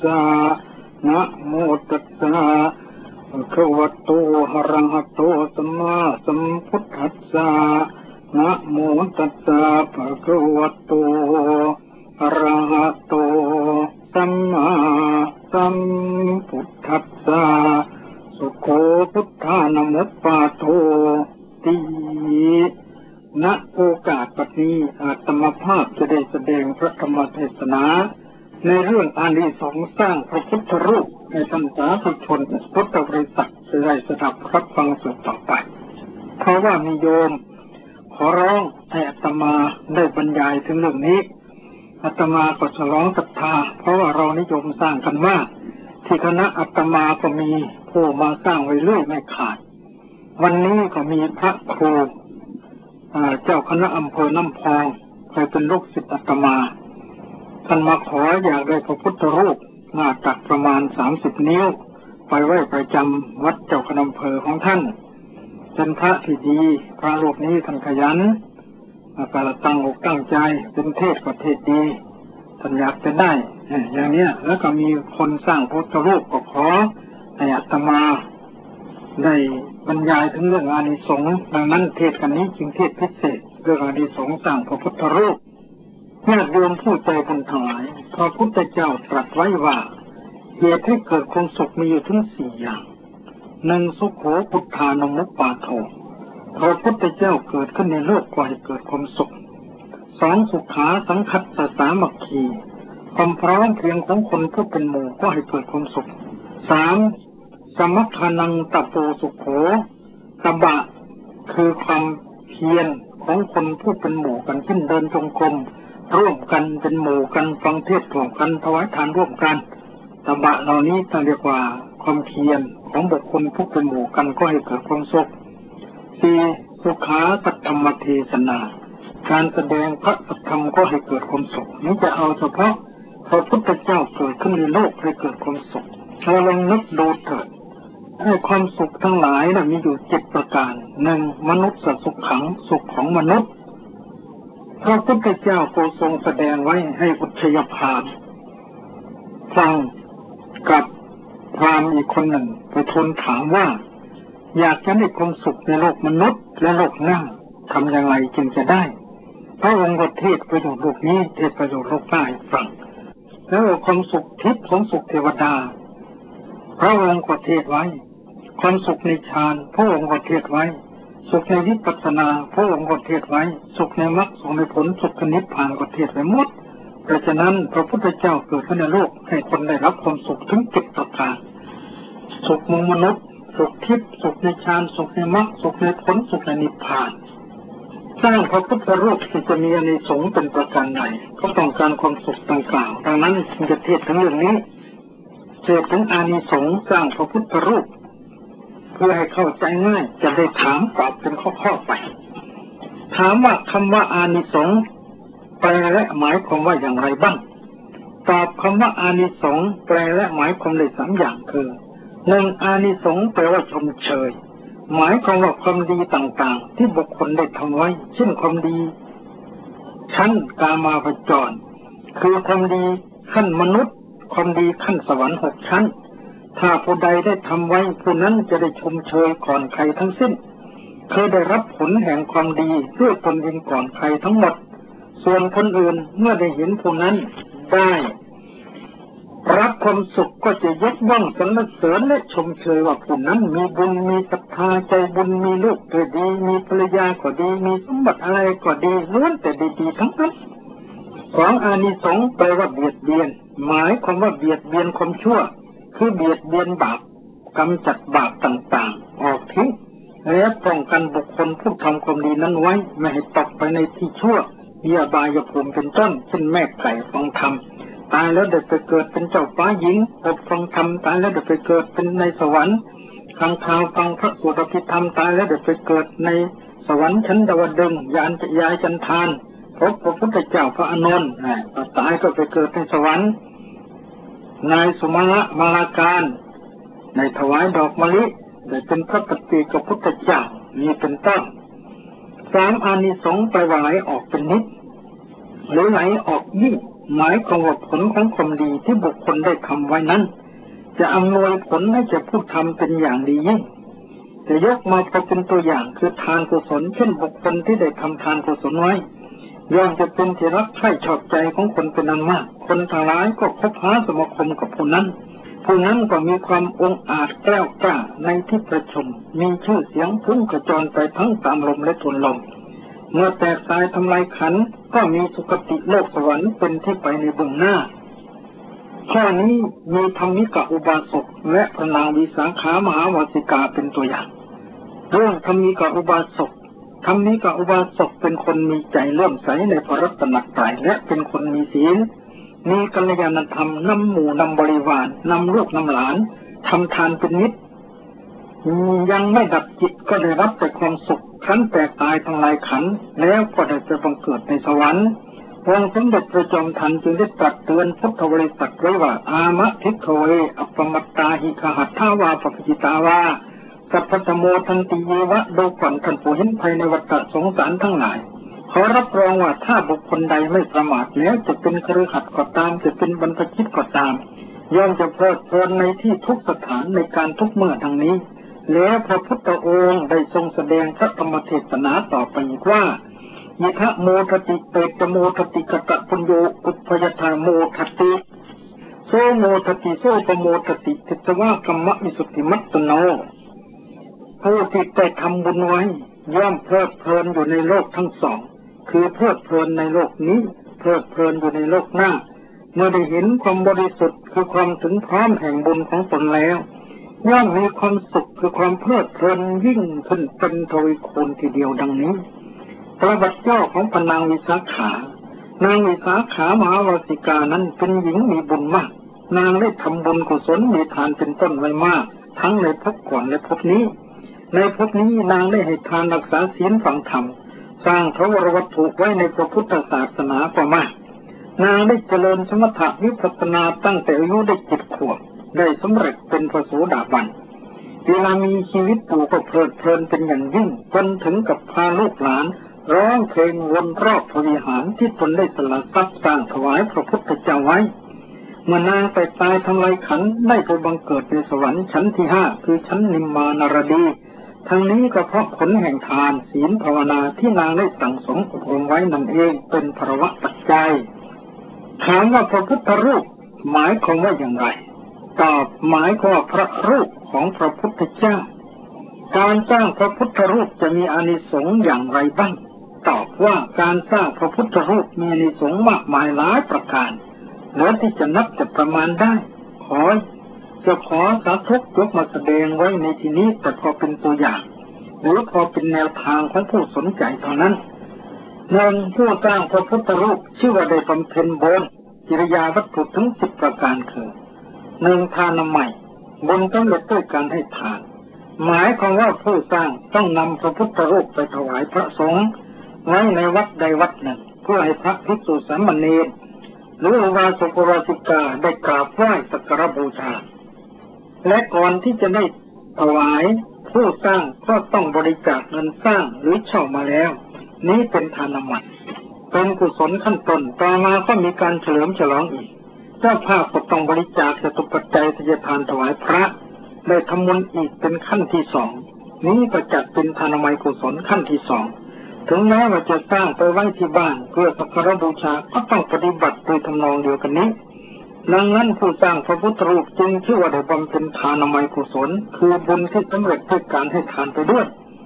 สะนะโมตัสสะภะคะวะโตอะระหะโตสัมมาสัมพุทธัสสะนะโมตัสสะภะคะวะโตอะระหะโตสัมมาสัมพุทธัสสะสุโขพุทธานะโมปะโทติณโอกาสปัจจุบันอาตมาภาพจะได้แสดงพระธรรมเทศนาในเรื่องอานิสงส์สร้างพระพุทธรูปในท่านสาธุชนพุทธบริษัทจะได้สดับรับฟังสืบต่อไปเพราะว่ามีโยมขอร้องให้อาตมาได้บรรยายถึงเรื่องนี้อาตมาก็ฉลองศรัทธาเพราะว่าเรานิยมสร้างกันมากที่คณะอาตมาก็มีผู้มาสร้างไว้เรื่อยไม่ขาดวันนี้ก็มีพระครูเจ้าคณะอำเภอน้ำพองเคยเป็นลูกศิษย์อาตมาท่านมาขออยากได้พระพุทธรูปหน้าตักประมาณ30 นิ้วไปไว้ประจำวัดเจ้าคณะอำเภอของท่านเป็นพระที่ดีพระรูปนี้ท่านขยันการตั้งอกตั้งใจเป็นเทศประเทศดีท่านอยากจะได้อย่างนี้แล้วก็มีคนสร้างพระพุทธรูปก็ขอให้อาตมาได้บรรยายถึงเรื่องอานิสงส์ดังนั้นเทศกันนี้จึงเทศพิเศษเรื่องอานิสงส์สร้างพระพุทธรูปญาติโยมผู้ใจบุญทั้งหลายพระพุทธเจ้าตรัสไว้ว่าเหตุให้เกิดความสุขมีอยู่ถึง4 อย่าง1สุขโขพุทธานุมุปปาโทพระพุทธเจ้าเกิดขึ้นในโลกก็ให้เกิดความสุข2สุขาสังคัสสะสามัคคีความพร้อมเพรียงของคนผู้เป็นหมู่ก็ให้เกิดความสุข3สมัคคานังตะโปสุขโขตบะคือความเพียรของคนผู้เป็นหมู่กันเช่นเดินจงกรมร่วมกันเป็นหมู่กันฟังเทศน์ร่วมกันถวายทานร่วมกันตบะเหล่านี้ท่านเรียกว่าความเพียรของบุคคลผู้เป็นหมู่กันก็ให้เกิดความสุข4สุขาสัทธรรมเทศนาการแสดงพระสัทธรรมก็ให้เกิดความสุขนี้จะเอาเฉพาะพระพุทธเจ้าเกิดขึ้นในโลกให้เกิดความสุขเราลองนึกดูเถิดให้ความสุขทั้งหลายมีอยู่7 ประการ1มนุษย์สุขขังสุขของมนุษย์พระพุทธเจ้าโปรทรงแสดงไว้ให้อุทยพามฟังกับพราหมณ์อีกคนหนึ่งไปทูลถามว่าอยากจะได้ความสุขในโลกมนุษย์และโลกหน้าทำอย่างไรจึงจะได้พระองค์ก็เทศประโยชน์โลกนี้เทศประโยชน์โลกหน้าให้ฟังแล้วความสุขทิพย์ของสุขเทวดาพระองค์ก็เทศไว้ความสุขในฌานพระองค์ก็เทศไว้สุขในวิปัสสนาพระองค์ก็เทศไว้สุขในมรรคสุขในผลสุขนิพพานก็เทศไว้หมดเพราะฉะนั้นพระพุทธเจ้าเกิดขึ้นในโลกให้คนได้รับความสุขถึง7 ประการสุขมนุษย์สุขทิพย์สุขในฌานสุขในมรรคสุขในผลสุขในนิพพานสร้างพระพุทธรูปที่จะมีอานิสงส์เป็นประการใดก็ต้องการความสุขต่างกล่าวดังนั้นจึงจะเทศถึงเรื่องนี้เทศถึงอานิสงส์สร้างพระพุทธรูปเพื่อให้เข้าใจง่ายจะได้ถามตอบเป็นข้อๆไปถามว่าคำว่าอานิสงส์แปลและหมายความว่าอย่างไรบ้างตอบคำว่าอานิสงส์แปลและหมายความได้3 อย่างคือ1อานิสงส์แปลว่าชมเชยหมายความว่าความดีต่างๆที่บุคคลได้ทำไว้เช่นความดีชั้นกามาพจรคือความดีขั้นมนุษย์ความดีขั้นสวรรค์6 ชั้นถ้าผู้ใดได้ทำไว้ผู้นั้นจะได้ชมเชยก่อนใครทั้งสิ้นเคยได้รับผลแห่งความดีด้วยตนเองก่อนใครทั้งหมดส่วนคนอื่นเมื่อได้เห็นผู้นั้นได้รับความสุขก็จะยกย่องสรรเสริญและชมเชยว่าผู้นั้นมีบุญมีศรัทธาใจบุญมีลูกก็ดีมีภรรยาก็ดีมีสมบัติอะไรก็ดีล้วนแต่ดีๆทั้งนั้นของอานิสงส์แปลว่าเบียดเบียนหมายความว่าเบียดเบียนความชั่วคือเบียดเบียนบาปกำจัดบาปต่างๆออกทิ้งและป้องกันบุคคลผู้ทำความดีนั้นไว้ไม่ให้ตกไปในที่ชั่วมีอบายภูมิเป็นต้นเช่นแม่ไก่ฟังธรรมตายแล้วเด็กไปเกิดเป็นเจ้าฟ้าหญิงอบฟังธรรมตายแล้วเด็กไปเกิดเป็นในสวรรค์ข้างข่าวฟังพระสวดอภิธรรมตายแล้วเด็กไปเกิดในสวรรค์ชั้นดาวดึงส์ยานยายจันทานพบพระพุทธเจ้าพระอานนท์ตายก็ไปเกิดในสวรรค์นายสุมาละมาลาการในถวายดอกมะลิได้เป็นพระปฏิเจกพุทธเจ้ามีเป็นต้น3อานิสงส์ไปว่าไหลออกเป็นนิดหรือไหลออกยิ่งหมายความว่าผลของความดีที่บุคคลได้ทำไว้นั้นจะอำนวยผลให้แก่ผู้ทำเป็นอย่างดียิ่งจะยกมาพอเป็นตัวอย่างคือทานกุศลเช่นบุคคลที่ได้ทำทานกุศลไว้ย่อมจะเป็นที่รักใคร่ชอบใจของคนเป็นอันมากคนทั้งหลายก็คบหาสมาคมกับผู้นั้นก็มีความองอาจแกล้วกล้าในที่ประชุมมีชื่อเสียงพุ่งกระจรไปทั้งตามลมและทวนลมเมื่อแตกตายทำลายขันธ์ก็มีสุคติโลกสวรรค์เป็นที่ไปในเบื้องหน้าข้อนี้มีธรรมิกะอุบาสกและพระนางวิสาขามหาวาสิกาเป็นตัวอย่างเรื่องธรรมิกะอุบาสกเป็นคนมีใจเลื่อมใสในพระรัตนตรัยและเป็นคนมีศีลมีกัลยาณธรรมนำหมู่นำบริวารนำลูกนำหลานทำทานเป็นนิจยังไม่ดับจิตก็ได้รับแต่ความสุขครั้นแตกตายทำลายขันธ์แล้วก็ได้ไปบังเกิดในสวรรค์องค์สมเด็จพระจอมไตรจึงได้ตรัสเตือนพุทธบริษัทไว้ว่าอามะทิขเวอัปปมัตตาหิคหัตถาวาปปจิตาวาสัพพะโมทันติเยวะโดยก่อนท่านผู้เห็นภัยในวัฏสงสารทั้งหลายขอรับรองว่าถ้าบุคคลใดไม่ประมาทแล้วจะเป็นคฤหัสถ์ก็ตามจะเป็นบรรพชิตก็ตามย่อมจะเพลิดเพลินในที่ทุกสถานในการทุกเมื่อดังนี้แล้วพระพุทธองค์ได้ทรงแสดงพระธรรมเทศนาต่อไปอีกว่ายิทะโมทติเปตโมทติกตะปุญโยอุปยทาโมทติโสโมทติโสปโมทติทิตวะกัมมะมิสุติมัตตโนผู้ที่ได้ทำบุญไว้ย่อมเพลิดเพลินอยู่ในโลกทั้งสองคือเพลิดเพลินในโลกนี้เพลิดเพลินอยู่ในโลกหน้าเมื่อได้เห็นความบริสุทธิ์คือความถึงพร้อมแห่งบุญของตนแล้วย่อมมีความสุขคือความเพลิดเพลินยิ่งขึ้นเป็นทวีคูณทีเดียวดังนี้ประวัติย่อของพระนางวิสาขานางวิสาขามหาวาสิกานั้นเป็นหญิงมีบุญมากนางได้ทำบุญกุศลมีทานเป็นต้นไว้มากทั้งในภพก่อนและภพนี้ในภพนี้นางได้ให้ทานรักษาศีลฟังธรรมสร้างทวรวัตถุไว้ในพระพุทธศาสนาก็มากนางได้เจริญสมถะวิปัสสนาตั้งแต่อายุได้7 ขวบได้สำเร็จเป็นพระโสดาบันเวลามีชีวิตอยู่ก็เพลิดเพลินเป็นอย่างยิ่งจนถึงกับพาลูกหลานร้องเพลงวนรอบพระวิหารที่ตนได้สละทรัพย์สร้างถวายพระพุทธเจ้าไว้เมื่อนางไปตายทำลายขันธ์ได้ไปบังเกิดในสวรรค์ชั้นที่5คือชั้นนิมมานารดีทั้งนี้ก็เพราะผลแห่งทานศีลภาวนาที่นางได้สั่งสมอบรมไว้นั่นเองเป็นภรวะปัจจัยถามว่าพระพุทธรูปหมายความว่าอย่างไรตอบหมายความว่าพระรูปของพระพุทธเจ้าการสร้างพระพุทธรูปจะมีอานิสงส์อย่างไรบ้างตอบว่าการสร้างพระพุทธรูปมีอานิสงส์มากมายหลายประการเหลือที่จะนับจะประมาณได้ขอสาธุยกมาแสดงไว้ในที่นี้แต่พอเป็นตัวอย่างหรือพอเป็นแนวทางของผู้สนใจเท่านั้นหนึ่งผู้สร้างพระพุทธรูปชื่อว่าได้บำเพ็ญบุญกิริยาวัตถุทั้ง10 ประการคือหนึ่งทานใหม่บุญสำเร็จด้วยการให้ทานหมายความว่าผู้สร้างต้องนำพระพุทธรูปไปถวายพระสงฆ์ไว้ในวัดใดวัดหนึ่งเพื่อให้พระภิกษุสามเณรหรืออุบาสกอุบาสิกาได้กราบไหว้สักการะบูชาและก่อนที่จะได้ถวายผู้สร้างก็ต้องบริจาคเงินสร้างหรือเช่ามาแล้วนี้เป็นทานมัตเป็นกุศลขั้นต้นต่อมาก็มีการเฉลิมฉลองอีกเจ้าภาพก็ต้องบริจาคจตุปัจจัยทายทานถวายพระได้ทำบุญอีกเป็นขั้นที่2นี้ก็จัดเป็นทานมัยกุศลขั้นที่2ถึงแม้ว่าจะสร้างไปไว้ที่บ้านเพื่อสักการะบูชาก็ต้องปฏิบัติโดยทำนองเดียวกันนี้ดังนั้นผู้สร้างพระพุทธรูปจึงชื่อว่าได้บำเพ็ญทานมัยกุศลคือบุญที่สำเร็จด้วยการให้ทานไปด้วย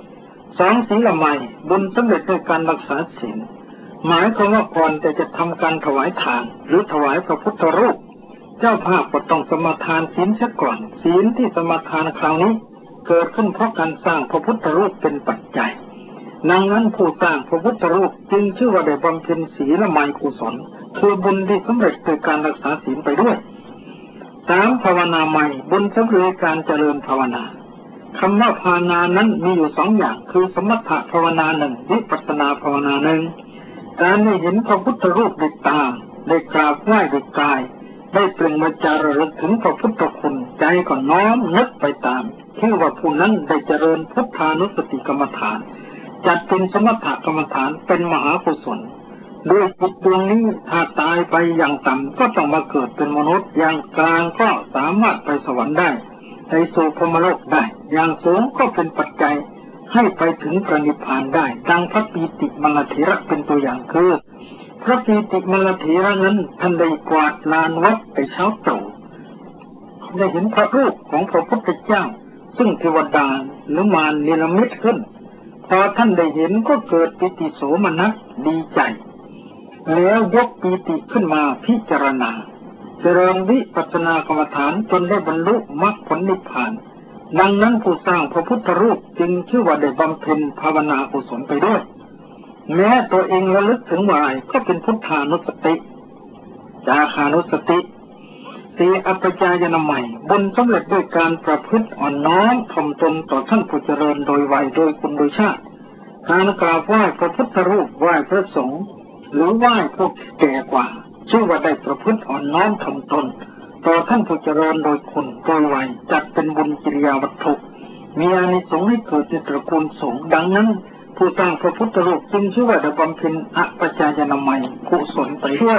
2ศีลมัยบุญสำเร็จด้วยการรักษาศีลหมายความว่าก่อนแต่จะทำการถวายทานหรือถวายพระพุทธรูปเจ้าภาพก็ต้องสมาทานศีลเสียก่อนศีลที่สมาทานคราวนี้เกิดขึ้นเพราะการสร้างพระพุทธรูปเป็นปัจจัยดังนั้นผู้สร้างพระพุทธรูปจึงชื่อว่าได้บำเพ็ญศีลมัยกุศลคือบุญที่สำเร็จโดยการรักษาศีลไปด้วย3ภาวนาใหม่บุญสำเร็จการเจริญภาวนาคำว่าภาวนานั้นมีอยู่2อย่างคือสมถะภาวนา1วิปัสสนาภาวนา1การได้เห็นพระพุทธรูปด้วยตาได้กราบไหว้ด้วยกายได้เปล่งวาจาระลึกถึงพระพุทธคุณใจก็น้อมนึกไปตามชื่อว่าผู้นั้นได้เจริญพุทธานุสติกรรมฐานจัดเป็นสมถกรรมฐานเป็นมหากุศลด้วยจิตดวงนี้ถ้าตายไปอย่างต่ำก็ต้องมาเกิดเป็นมนุษย์อย่างกลางก็สามารถไปสวรรค์ได้ไปสู่พรหมโลกได้อย่างสูงก็เป็นปัจจัยให้ไปถึงพระนิพพานได้ดังพระปีติมลเถระเป็นตัวอย่างคือพระปีติมลเถระนั้นท่านได้กวาดลานวัดไปเช้าตรู่ได้เห็นพระรูปของพระพุทธเจ้าซึ่งเทวดาหรือมารเนรมิตขึ้นพอท่านได้เห็นก็เกิดปิติโสมนัสดีใจแล้วยกปีติขึ้นมาพิจารณาเจริญวิปัสสนากรรมฐานจนได้บรรลุมรรคผลนิพพานดังนั้นผู้สร้างพระพุทธรูปจึงชื่อว่าได้บำเพ็ญภาวนากุศลไปด้วยแม้ตัวเองระลึกถึงเมื่อไรก็เป็นพุทธานุสติจาคานุสติสีอัปปจายนามัยบนสำเร็จด้วยการประพฤติอ่อนน้อมถ่อมตนต่อท่านผู้เจริญโดยวัยโดยคุณโดยชาติการกราบไหว้พระพุทธรูปไหว้พระสงฆ์หรือไหว้พวกแก่กว่าชื่อว่าได้ประพฤติอ่อนน้อมถ่อมตนต่อท่านผู้เจริญโดยคุณโดยวัยจัดเป็นบุญกิริยาวัตถุมีอานิสงส์ให้เกิดในตระกูลสงฆ์ดังนั้นผู้สร้างพระพุทธรูปจึงชื่อว่าได้บำเพ็ญอัปปจายนามัยกุศลไปด้วย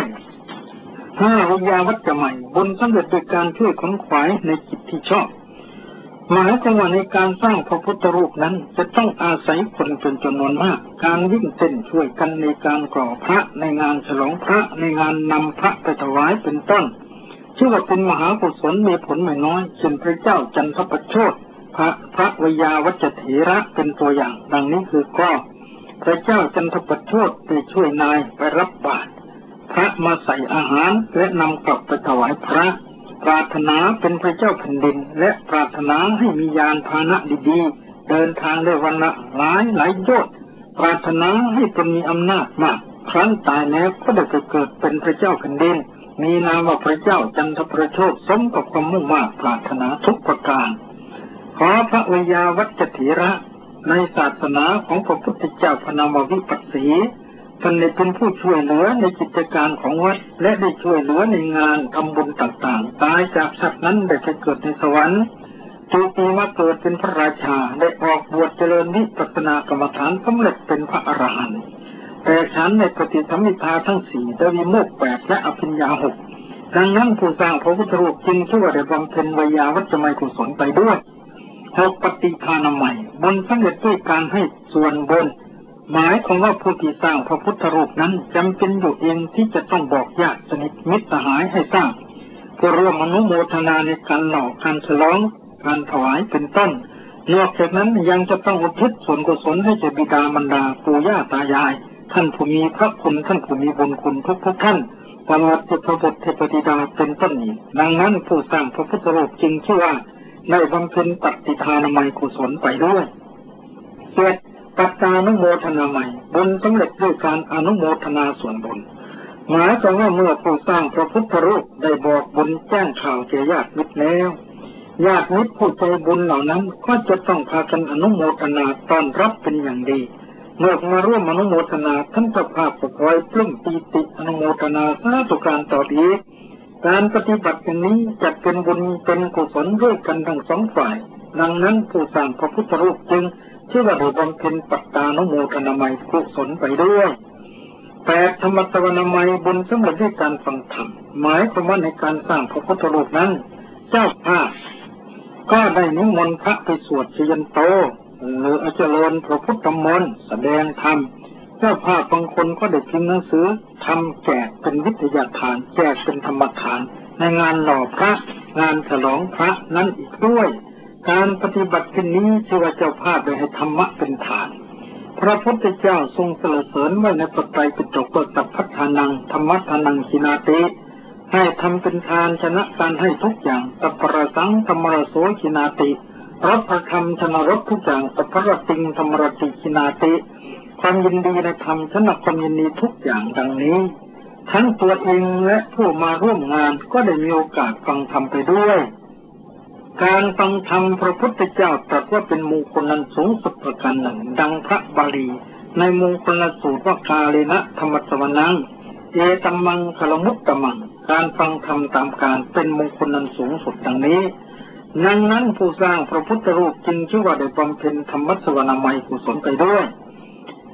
5วิญญาวัจจะใหม่บนสำเร็จโดยการช่วยขนขวายในจิตที่ชอบหมายจังหวะในการสร้างพระพุทธรูปนั้นจะต้องอาศัยคนเป็นจำนวนมากการวิ่งเต้นช่วยกันในการก่อพระในงานฉลองพระในงานนำพระไปถวายเป็นต้นชื่อว่าเป็นมหากุศลมีผลไม่น้อยเช่นพระเจ้าจันทประโชติพระวิยาวัจเถระเป็นตัวอย่างดังนี้คือก็พระเจ้าจันทประโชติไปช่วยนายไปรับบาตรพระมาใส่อาหารและนำกลับไปถวายพระปรารถนาเป็นพระเจ้าแผ่นดินและปรารถนาให้มียานพาหนะดีๆเดินทางได้วันละหลายโยชน์ปรารถนาให้ตนมีอำนาจมากครั้นตายแล้วก็ได้เกิดเป็นพระเจ้าแผ่นดินมีนามว่าพระเจ้าจันทประโชติสมกับความมุ่งมั่นปรารถนาทุกประการขอพระวิยาวัจเถระในศาสนาของพระพุทธเจ้าพระนามว่าวิปัสสีท่านได้เป็นผู้ช่วยเหลือในกิจการของวัดและได้ช่วยเหลือในงานทำบุญต่างๆตายจากชาตินั้นได้ไปเกิดในสวรรค์จูปีมาเกิดเป็นพระราชาได้ออกบวชเจริญวิปัสสนากรรมฐานสำเร็จเป็นพระอรหันต์แต่ฉันในปฏิสัมภิทาทั้ง4ได้วิโมกข์8และอภิญญา6ดังนั้นผู้สร้างพระพุทธรูปจึงชื่อว่าได้บำเพ็ญวิยาวัจจะไมยกุศลไปด้วย6ปฏิภาณใหม่บนสำเร็จด้วยการให้ส่วนบนหมายของว่าผู้ที่สร้างพระพุทธรูปนั้นจำเป็นอยู่เองที่จะต้องบอกญาติสนิทมิตรสหายให้สร้างเพื่อร่วมอนุโมทนาในการหล่อการฉลองการถวายเป็นต้นนอกจากนั้นยังจะต้องอุทิศส่วนกุศลให้แก่บิดามารดาปู่ย่าตายายท่านผู้มีพระคุณท่านผู้มีบุญคุณทุกท่านตลอดจนพระบุตรเทพธิดาเป็นต้นนี้ดังนั้นผู้สร้างพระพุทธรูปจึงชื่อว่าได้บำเพ็ญปฏิภาณมัยกุศลไปด้วยปัตตานุโมทนาใหม่บุญสำเร็จด้วยการอนุโมทนาส่วนบุญหมายถึงว่าเมื่อผู้สร้างพระพุทธรูปได้บอกบุญแจ้งข่าวแก่ญาติมิตรแล้วญาติมิตรผู้ใจบุญเหล่านั้นก็จะต้องพากันอนุโมทนาต้อนรับเป็นอย่างดีเมื่อมาร่วมอนุโมทนาท่านเจ้าภาพก็คอยปลื้มปีติอนุโมทนาสาธุการต่ออีกการปฏิบัติอย่างนี้จัดเป็นบุญเป็นกุศลด้วยกันทั้งสองฝ่ายดังนั้นผู้สร้างพระพุทธรูปจึงชื่อว่าได้บำเพ็ญปัตตานุโมทนามัยกุศลไปด้วย8ธรรมสวนามัยบุญสำเร็จด้วยการฟังธรรมหมายความว่าในการสร้างพระพุทธรูปนั้นเจ้าภาพก็ได้นิมนต์พระไปสวดชยันโตหรือเจริญพระพุทธมนต์แสดงธรรมเจ้าภาพบางคนก็ได้พิมพ์หนังสือทำแจกเป็นวิทยาทานแจกเป็นธรรมทานในงานหล่อพระงานฉลองพระนั้นอีกด้วยการปฏิบัติเช่นนี้ชื่อว่าเจ้าภาพได้ให้ธรรมะเป็นฐานพระพุทธเจ้าทรงสรรเสริญไว้ในพระไตรปิฎกว่าสัพพทานังธรรมทานังขินาติให้ทำเป็นทานชนะการให้ทุกอย่างสัพพะสังธรรมรโสขินาติรับพระธรรมชนะรสทุกอย่างสัพพะติงธรรมรติขินาติความยินดีในธรรมชนะความยินดีทุกอย่างดังนี้ทั้งตัวเองและผู้มาร่วมงานก็ได้มีโอกาสฟังธรรมไปด้วยการฟังธรรมพระพุทธเจ้าตรัสว่าเป็นมงคลนั้นสูงสุดประการหนึ่งดังพระบาลีในมงคลสูตรว่ากาเลนะธรรมสวนังเอตัมมังคลมุตตมังการฟังธรรมตามการเป็นมงคลนั้นสูงสุดดังนี้ดังนั้นผู้สร้างพระพุทธรูปจึงชื่อว่าได้บำเพ็ญธรรมสวนามัยกุศลไปด้วย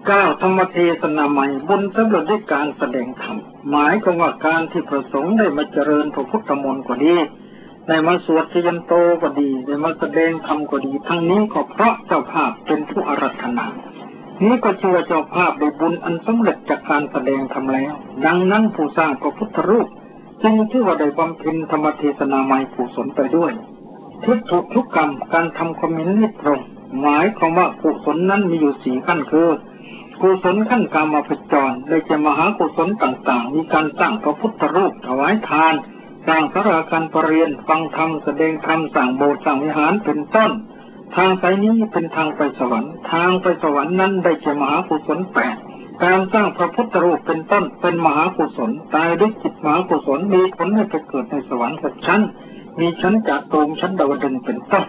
ธรรมเทศนาใหม่บุญสำเร็จด้วยการแสดงธรรมหมายความว่าการที่พระสงฆ์ได้มาเจริญพระพุทธมนต์ก็ดีได้มาสวดชยันโตก็ดีได้มาแสดงธรรมก็ดีทั้งนี้ก็เพราะเจ้าภาพเป็นผู้อาราธนานี้ก็ชื่อว่าเจ้าภาพได้บุญอันสำเร็จจากการแสดงธรรมแล้วดังนั้นผู้สร้างพระพุทธรูปจึงชื่อว่าได้บำเพ็ญธรรมเทศนาใหม่กุศลไปด้วยทิฏฐุทุกกรรมการทำความเห็นนิตรงหมายความว่ากุศลนั้นมีอยู่4ขั้นคือกุศลขั้นกามภิจรได้แก่มหากุศลต่างๆมีการสร้างพระพุทธรูปถวายทานสร้างศาลาการประเรียนฟังธรรมแสดงธรรมสร้างโบสถ์สร้างวิหารเป็นต้นทางสายนี้เป็นทางไปสวรรค์ทางไปสวรรค์นั้นได้แก่มหากุศล8การสร้างพระพุทธรูปเป็นต้นเป็นมหากุศลตายด้วยจิตมหากุศลมีผลให้ไปเกิดในสวรรค์6ชั้นมีชั้นจตุมชั้นดาวดึงส์เป็นต้น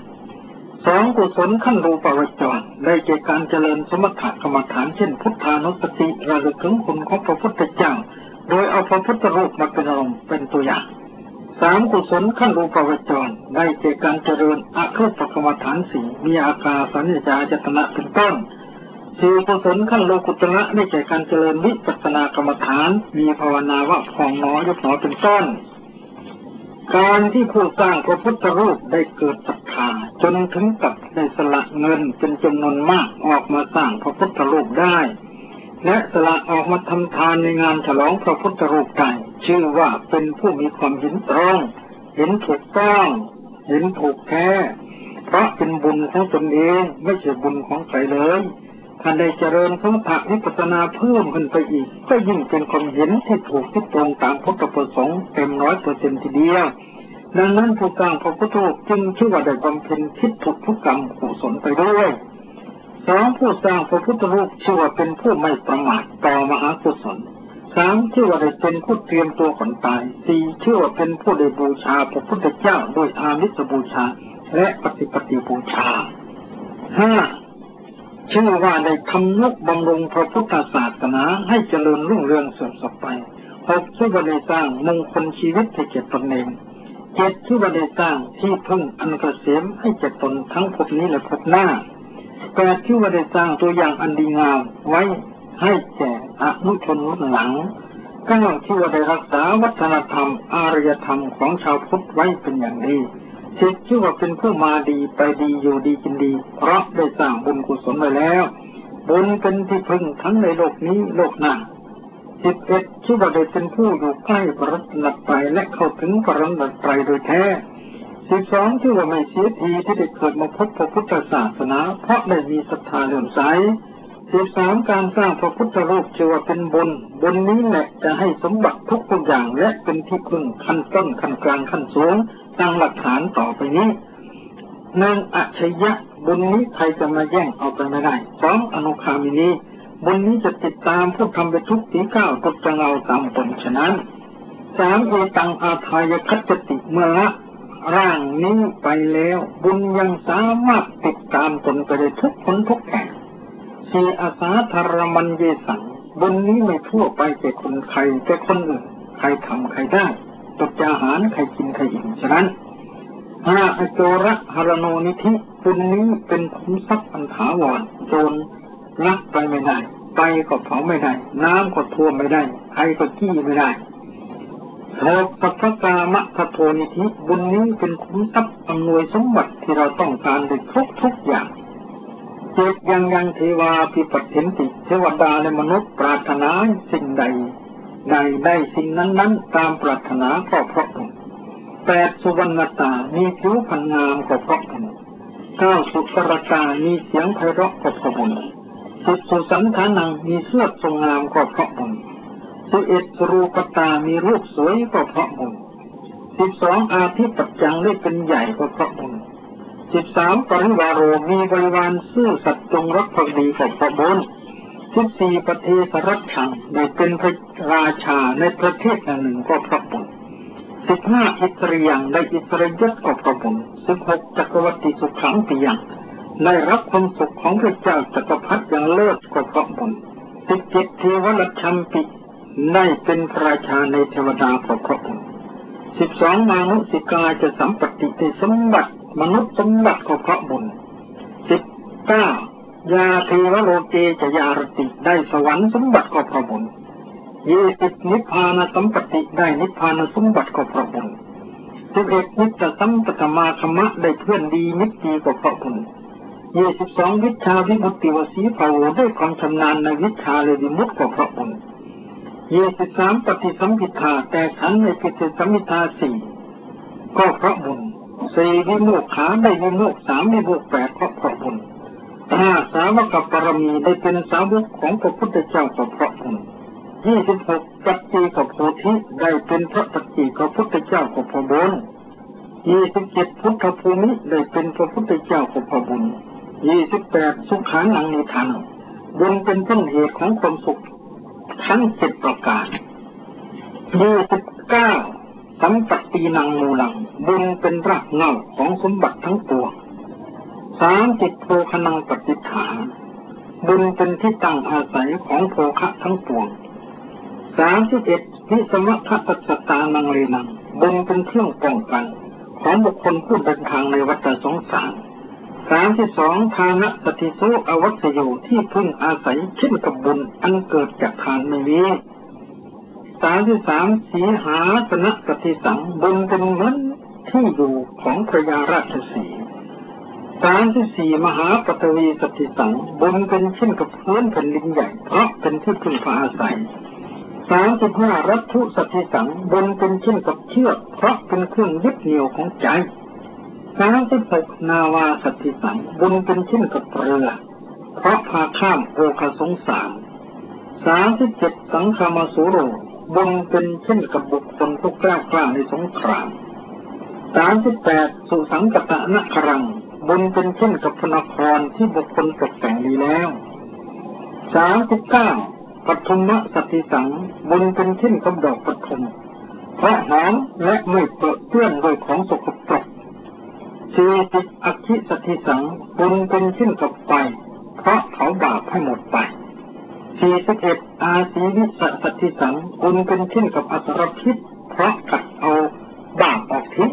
2กุศลขั้นรูปาวจรได้แก่การเจริญสมถกรรมฐานเช่นพุทธานุสติระลึกถึงคุณของพระพุทธเจ้าโดยเอาพระพุทธรูปมาเป็นอารมณ์เป็นตัวอย่าง3กุศลขั้นรูปาวจรได้แก่การเจริญอรูปกรรมฐาน4มีอาการสัญญาจตนะเป็นต้น4กุศลขั้นโลกุตระได้แก่การเจริญวิปัสสนากรรมฐานมีภาวนาว่าพองหนอยกหนอเป็นต้นการที่ผู้สร้างพระพุทธรูปได้เกิดศรัทธาจนถึงกับได้สละเงินเป็นจำนวนมากออกมาสร้างพระพุทธรูปได้และสละออกมาทำทานในงานฉลองพระพุทธรูปได้ชื่อว่าเป็นผู้มีความเห็นตรงเห็นถูกต้องเห็นถูกแท้เพราะเป็นบุญของตนเองไม่ใช่บุญของใครเลยท่านได้เจริญสมถะวิปัสสนาเพิ่มขึ้นไปอีกก็ยิ่งเป็นความเห็นที่ถูกที่ตรงตามพุทธประสงค์เต็ม100%ทีเดียวดังนั้นผู้สร้างพระพุทธรูปจึงชื่อว่าได้บำเพ็ญทิฏฐุทุกกรรมกุศลไปด้วย2ผู้สร้างพระพุทธรูปชื่อว่าเป็นผู้ไม่ประมาทต่อมหากุศล3ชื่อว่าได้เป็นผู้เตรียมตัวก่อนตาย4ชื่อว่าเป็นผู้ได้บูชาพระพุทธเจ้าโดยอามิสบูชาและปฏิปฏิบูชา5ชื่อว่าได้ทำนุบำรุงพระพุทธศาสนาให้เจริญรุ่งเรืองสืบต่อไป6ชื่อว่าได้สร้างมงคลชีวิตให้แก่ตนเอง7ชื่อว่าได้สร้างที่พึ่งอันเกษมให้แก่ตนทั้งภพนี้และภพหน้า8ชื่อว่าได้สร้างตัวอย่างอันดีงามไว้ให้แก่อนุชนรุ่นหลัง9ชื่อว่าได้รักษาวัฒนธรรมอารยธรรมของชาวพุทธไว้เป็นอย่างดี10ชื่อว่าเป็นผู้มาดีไปดีอยู่ดีกินดีเพราะได้สร้างบุญกุศลไว้แล้วบุญเป็นที่พึ่งทั้งในโลกนี้โลกหน้า11ชื่อว่าได้เป็นผู้อยู่ใกล้พระรัตนตรัยและเข้าถึงพระรัตนตรัยโดยแท้12ชื่อว่าไม่เสียทีที่ได้เกิดมาพบพระพุทธศาสนาเพราะได้มีศรัทธาเลื่อมใส13การสร้างพระพุทธรูปชื่อว่าเป็นบุญนี้แหละจะให้สมบัติทุกอย่างและเป็นที่พึ่งขั้นต้นขั้นกลางขั้นสูงตั้งหลักฐานต่อไปนี้1อัจฉริยะบุญนี้ใครจะมาแย่งเอาไปไม่ได้2อนุคามินีบุญนี้จะติดตามผู้ทำไปทุกทีก้าวตกจะเงาตามตนฉะนั้น3เอตังอาทายคัจจติเมื่อละร่างนี้ไปแล้วบุญยังสามารถติดตามตนไปได้ทุกคนทุกแห่ง4อาสาธารมันเยสังบุญนี้ไม่ทั่วไปแก่คนใครแก่คนอื่นใครทำใครได้ตกจะอาหารใครกินใครอิ่มฉะนั้น5อโจระหรโนนิธิบุญนี้เป็นขุมทรัพย์อันถาวรโจรลักไปไม่ได้ไฟก็เผาไม่ได้น้ำก็ท่วมไม่ได้ใครก็จี้ไม่ได้6สัพพกามทัพโทนิธิบุญนี้เป็นขุมทรัพย์อำนวยสมบัติที่เราต้องการได้ทุกอย่าง7ยังเทวาภิปัฏฐินติเทวดาและมนุษย์ปรารถนาสิ่งใดได้สิ่งนั้นตามปรารถนาก็เพราะบุญ8สุวรรณตามีผิวพรรณงามก็เพราะบุญ9สุกรตามีเสียงไพเราะก็เพราะบุญ10สุสันฐานังมีเสื้อทรงงามก็เพราะบุญ11สุรูปตามีรูปสวยก็เพราะบุญ12อาทิปัจจังได้เป็นใหญ่ก็เพราะบุญ13ปริวารโรมีบริวารซื่อสัตย์จงรักภักดีก็เพราะบุญ14ประเทศรัชชังได้เป็นพระราชาในประเทศหนึ่งก็เพราะบุญ15อิสริยังได้อิสริยศก็เพราะบุญ16จักรวรรดิสุขังติยังได้รับความสุขของพระเจ้าจักรพรรดิอย่างเลิศก็เพราะบุญ17เทวรัชชัมปิได้เป็นพระราชาในเทวดาก็เพราะบุญ12มานุสิกาจะสัมปติในสมบัติมนุษย์สมบัติก็เพราะบุญ19 ยาเทวโลเกจยารติได้สวรรค์สมบัติก็เพราะบุญ20นิพพานสัมปติได้นิพพานสมบัติก็เพราะบุญ11นิจจสัมปตมาคมะได้เพื่อนดีมิตรดีก็เพราะบุญ22วิชาวิมุตติวสีภาวได้ความชำนาญในวิชาเลยวิมุตติก็เพราะบุญ23ปฏิสัมภิทาแต่ฉันในปฏิสัมภิทา4ก็เพราะบุญ4วิโมกขาได้วิโมก3วิโมก8ก็เพราะบุญ5สาวกปรมีได้เป็นสาวกของพระพุทธเจ้าก็เพราะบุญ26ปัจเจกโพธิได้เป็นพระปัจเจกพุทธเจ้าก็เพราะบุญ27พุทธภูมิได้เป็นพระพุทธเจ้าก็เพราะบุญ28สุขานังนิทานบุญเป็นต้นเหตุของความสุขทั้ง7ประการ29สัมปตินังมูลังบุญเป็นรากเหง้าของสมบัติทั้งปวง30โภคนังปฏิฐานบุญเป็นที่ตั้งอาศัยของโภคะทั้งปวง31วิสมัทตัสสตานังเลนังบุญเป็นเครื่องป้องกันของบุคคลผู้เดินทางในวัฏสงสาร32ทานะสติโสอวัสโยที่พึ่งอาศัยเช่นกับบุญอันเกิดจากทานไม่มี33สีหาสนะสติสังบุญเป็นเหมือนที่อยู่ของพระยาราชสี34มหาปฐวีสติสังบุญเป็นเช่นกับพื้นแผ่นดินใหญ่เพราะเป็นที่พึ่งพาอาศัย35รัตถุสติสังบุญเป็นเช่นกับเชือกเพราะเป็นเครื่องยึดเหนี่ยวของใจ36นาวาสติสังบุญเป็นเช่นกับเรือเพราะพาข้ามโอคสงสาร37สังฆามสุโรบุญเป็นเช่นกับบุคคลผู้กล้าในสงคราม38สุสังกตะนครังบุญเป็นเช่นกับพระนครที่บุคคลตกแต่งดีแล้ว39ปฐมสติสังบุญเป็นเช่นกับดอกปฐมเพราะหอมและไม่เปื้อนด้วยของสกปรก40อคิสติสังบุญเป็นเช่นกับไฟเพราะเผาบาปให้หมดไป41อาศีวิสติสังบุญเป็นเช่นกับอสรพิษเพราะกัดเอาบาปออกทิ้ง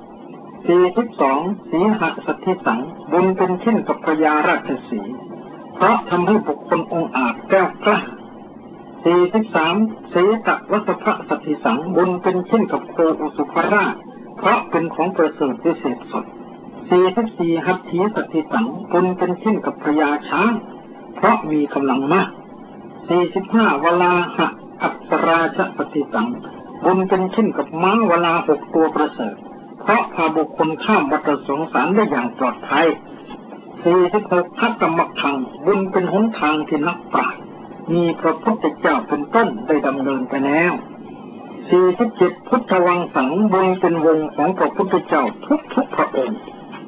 42สีหสติสังบุญเป็นเช่นกับพระยาราชสีเพราะทำให้บุคคลองอาจแก้วกล้า43เสตวัสภสติสังบุญเป็นเช่นกับโคอุสุภราชเพราะเป็นของประเสริฐวิเศษสด44หัตถีสติสังบุญเป็นเช่นกับพระยาช้างเพราะมีกำลังมาก45วลาหะอัปราชสติสังบุญเป็นเช่นกับม้าวลา6ตัวประเสริฐเพราะพาบุคคลข้ามวัฏสงสารได้อย่างปลอดภัย46ทัตตมัคคังบุญเป็นหนทางที่นักปราชญ์มีพระพุทธเจ้าเป็นต้นได้ดำเนินไปแล้ว47พุทธวังสังบุญเป็นวงของพระพุทธเจ้าทุกพระองค์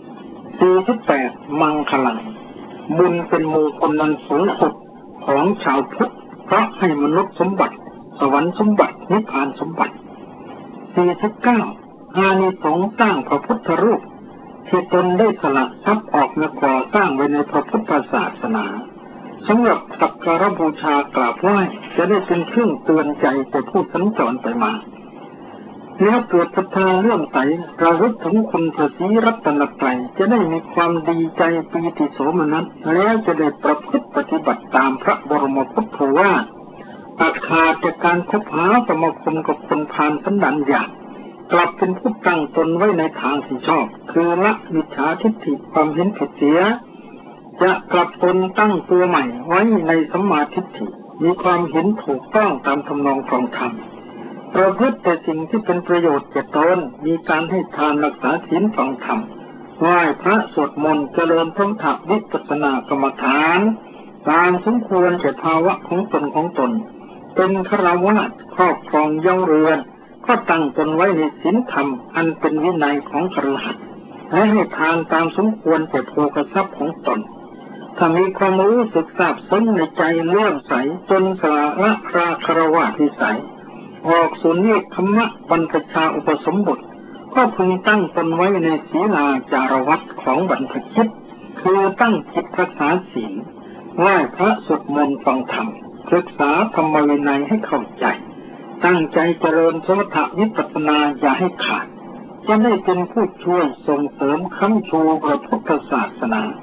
48มังคลังบุญเป็นมงคลนั้นสูงสุดของชาวพุทธเพราะให้มนุษย์สมบัติสวรรค์สมบัตินิพพานสมบัติ49อานิสงส์สร้างพระพุทธรูปที่ตนได้สละทรัพย์ออกมาก่อสร้างไว้ในพระพุทธศาสนาสำหรับสักการบูชากราบไหว้จะได้เป็นเครื่องเตือนใจแก่ผู้สัญจรไปมาแล้วเกิดศรัทธาเลื่อมใสระลึกถึงคุณพระศรีรัตนตรัยจะได้มีความดีใจปีติโสมนัสแล้วจะได้ประพฤติปฏิบัติตามพระบรมพุทธวาทตัดขาดจากการคบหาสมาคมกับคนพาลสันดานหยาบกลับเป็นผู้ตั้งตนไว้ในทางที่ชอบคือละมิจฉาทิฏฐิความเห็นผิดเสียจะกลับตนตั้งตัวใหม่ไว้ในสัมมาทิฏฐิมีความเห็นถูกต้องตามทำนองครองธรรมประพฤติแต่สิ่งที่เป็นประโยชน์แก่ตนมีการให้ทานรักษาศีลฟังธรรมไหว้พระสวดมนต์เจริญสมถะวิปัสสนากรรมฐานตามสมควรแก่ภาวะของตนเป็นฆราวาสครอบครองเย้าเรือนก็ตั้งตนไว้ในศีลธรรมอันเป็นวินัยของคฤหัสถ์และให้ทานตามสมควรแก่โภคทรัพย์ของตนถ้ามีความรู้สึกซาบซึ้งในใจเลื่อมใสจนสละราคารวะวิสัยออกสู่เนกขมะบรรพชาอุปสมบทก็พึงตั้งตนไว้ในศีลาจารวัตของบรรพชิตคือตั้งจิตรักษาศีลไหว้พระสวดมนต์ฟังธรรมศึกษาธรรมวินัยให้เข้าใจตั้งใจเจริญสมถะวิปัสสนาอย่าให้ขาดจะได้เป็นผู้ช่วยส่งเสริมค้ำชูพระพุทธศาสนา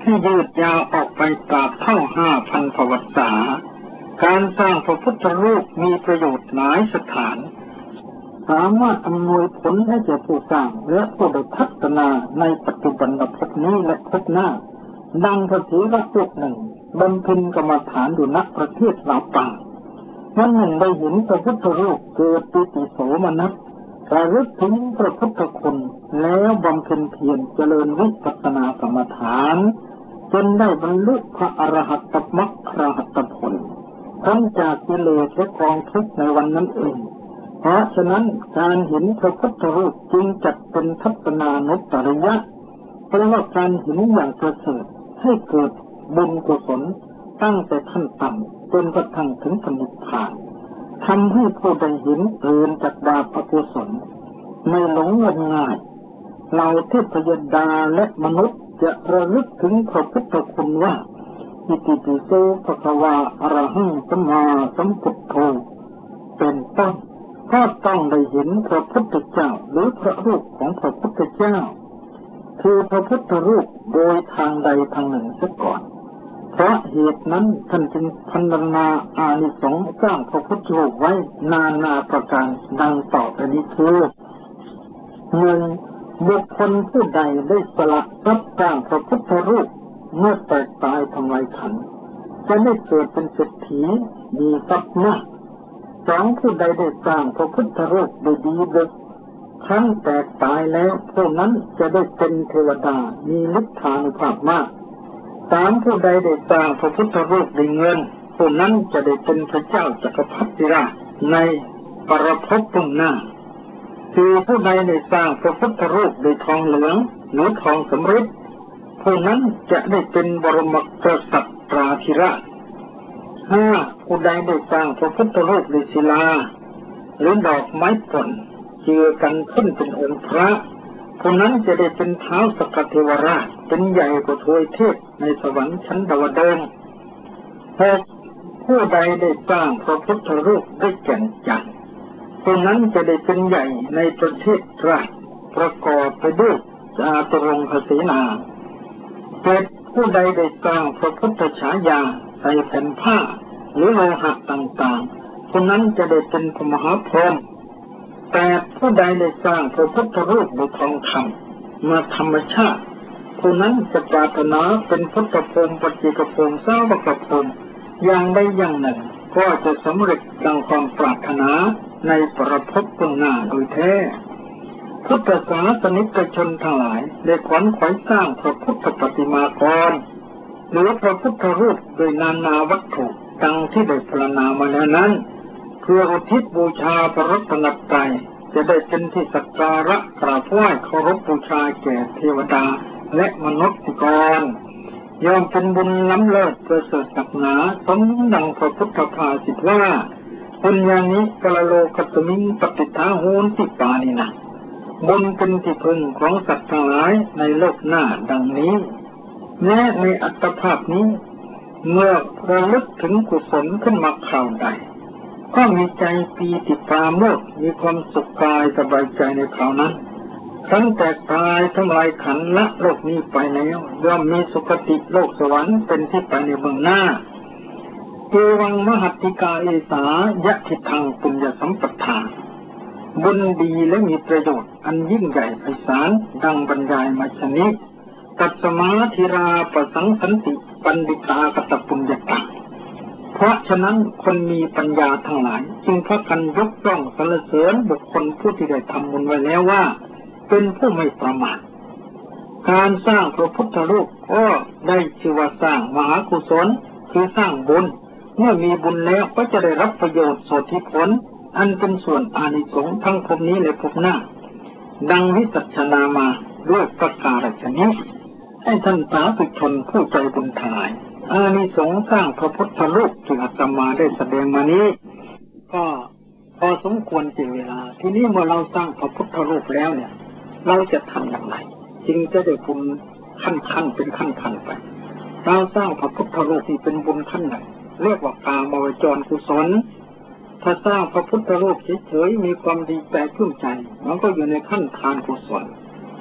ให้ยืดยาวออกไปตราบเท่า5,000 ประวัติศาสตร์การสร้างพระพุทธรูปมีประโยชน์หลายสถานสามารถอำนวยผลให้แก่ผู้สร้างและผู้ได้พัฒนาในปัจจุบันภพนี้และภพหน้าดังพระเถระรูปหนึ่งบำเพ็ญกรรมฐานอยู่ณประเทศลาวป่าวันหนึ่งได้เห็นพระพุทธรูปเกิดปิติโสมนัสระลึกถึงพระพุทธคุณแล้วบำเพ็ญเพียรเจริญวิปัสสนากรรมฐานจนได้บรรลุพระอรหัตมรรคอรหัตผลพ้นจากกิเลสและกองทุกข์ในวันนั้นเองเพราะฉะนั้นการเห็นพระพุทธรูปจึงจัดเป็นทัศนานุตริยะเพราะว่าการเห็นอย่างประเสริฐให้เกิดบุญกุศลตั้งแต่ขั้นต่ำจนกระทั่งถึงนิพพานทำให้ผู้ใดเห็นเตือนจากบาปอกุศลไม่หลงงมงายเราเทพยดาและมนุษย์จะระลึกถึงพระพุทธคุณว่าอิติปิโสภะคะวาอะระหังสัมมาสัมพุทโธเป็นต้นก็ต้องได้เห็นพระพุทธเจ้าหรือพระรูปของพระพุทธเจ้าคือพระพุทธรูปโดยทางใดทางหนึ่งเสียก่อนเพราะเหตุนั้นท่านจึงพรรณนาอานิสงส์สร้างพระพุทธรูปไว้นานาประการดังต่อไปนี้คือหนึ่งบุคคลผู้ใดได้สละทรัพย์สร้างพระพุทธรูปเมื่อแตกตายทำลายขันธ์จะได้เกิดเป็นเศรษฐีมีทรัพย์มากสองผู้ใดได้สร้างพระพุทธรูปโดยดีเลิศครั้งแตกตายแล้วผู้นั้นจะได้เป็นเทวดามีฤทธานุภาพมากสามผู้ใดได้สร้างพระพุทธรูปด้วยเงินผู้นั้นจะได้เป็นพระเจ้าจักรพรรดิราชในปรภพเบื้องหน้าสี่ผู้ใดได้สร้างพระพุทธรูปด้วยทองเหลืองหรือทองสำริดผู้นั้นจะได้เป็นบรมกษัตราธิราชห้าผู้ใดได้สร้างพระพุทธรูปด้วยศิลาหรือดอกไม้ป่นเจือกันขึ้นเป็นองค์พระผู้นั้นจะได้เป็นท้าวสักกเทวราชเป็นใหญ่กว่าทวยเทพในสวรรค์ชั้นดาวดึงส์หกผู้ใดได้สร้างพระพุทธรูปด้วยแก่นจันทร์ผู้นั้นจะได้เป็นใหญ่ในประเทศราชประกอบไปด้วยจาตุรงคเสนาเจ็ดผู้ใดได้สร้างพระพุทธฉายาใส่แผ่นผ้าหรือโลหะต่างๆผู้นั้นจะได้เป็นพระมหาพรหมแปดผู้ใดได้สร้างพระพุทธรูปด้วยทองคำมาธรรมชาติผู้นั้นจะปรารถนาเป็นพุทธพรหมปัจเจกพรหมสาวกพรหมอย่างใดอย่างหนึ่งก็จะสำเร็จดังความปรารถนาในปรภพเบื้องหน้าโดยแท้พุทธศาสนิกชนทั้งหลายได้ขวนขวายสร้างพระพุทธปฏิมากรหรือพระพุทธรูปโดยนานาวัตถุดังที่ได้พรรณนามาแล้วนั้นเพื่ออุทิศบูชาพระรัตนตรัยจะได้เป็นที่สักการะกราบไหว้เคารพบูชาแก่เทวดาและมนุษย์กรยอมเป็นบุญล้ำเลิศประเสริฐหนักหนาสมดังพระพุทธภาษิตว่าบุญญาณิกะโลกัสมิงปฏิทาโหนติปานินะบุญเป็นที่พึ่งของสัตว์ทั้งหลายในโลกหน้าดังนี้แม้ในอัตภาพนี้เมื่อระลึกถึงกุศลขึ้นมาคราวใดก็มีใจปีติปราโมทย์มีความสุขกายสบายใจในคราวนั้นทั้งแต่ตายทำลายขันธ์ละโลกนี้ไปแล้วย่อมมีสุคติโลกสวรรค์เป็นที่ไปในเบื้องหน้าเอวังมหัตติกาเอสายะทิทังปุญญสัมปทาบุญดีและมีประโยชน์อันยิ่งใหญ่ไพศาลดังบรรยายมาชนี้ตัสมาธิราปสังสันติปันดิตากตปุญญตังเพราะฉะนั้นคนมีปัญญาทั้งหลายจึงพากันยกย่องสรรเสริญบุคคลผู้ที่ได้ทำบุญไว้แล้วว่าเป็นผู้ไม่ประมาทการสร้างพระพุทธรูปก็ได้ชื่อว่าสร้างมหากุศลคือสร้างบุญเมื่อมีบุญแล้วก็จะได้รับประโยชน์โสติผลอันเป็นส่วนอานิสงส์ทั้งภพนี้และภพหน้าดังวิสัชนามาด้วยประการฉะนี้ให้ท่านสาธุชนผู้ใจบุญทั้งหลายอานิสงส์สร้างพระพุทธรูปที่อาตมาได้แสดงมานี้ก็พอสมควรเสียเวลาทีนี้เมื่อเราสร้างพระพุทธรูปแล้วเนี่ยเราจะทำอย่างไรจึงจะได้บุญขั้นเป็นขั้นไปเราสร้างพระพุทธรูปที่เป็นบุญขั้นไหนเรียกว่ากามวจรกุศลถ้าสร้างพระพุทธรูปเฉยๆมีความดีใจชื่นใจมันก็อยู่ในขั้นทานกุศล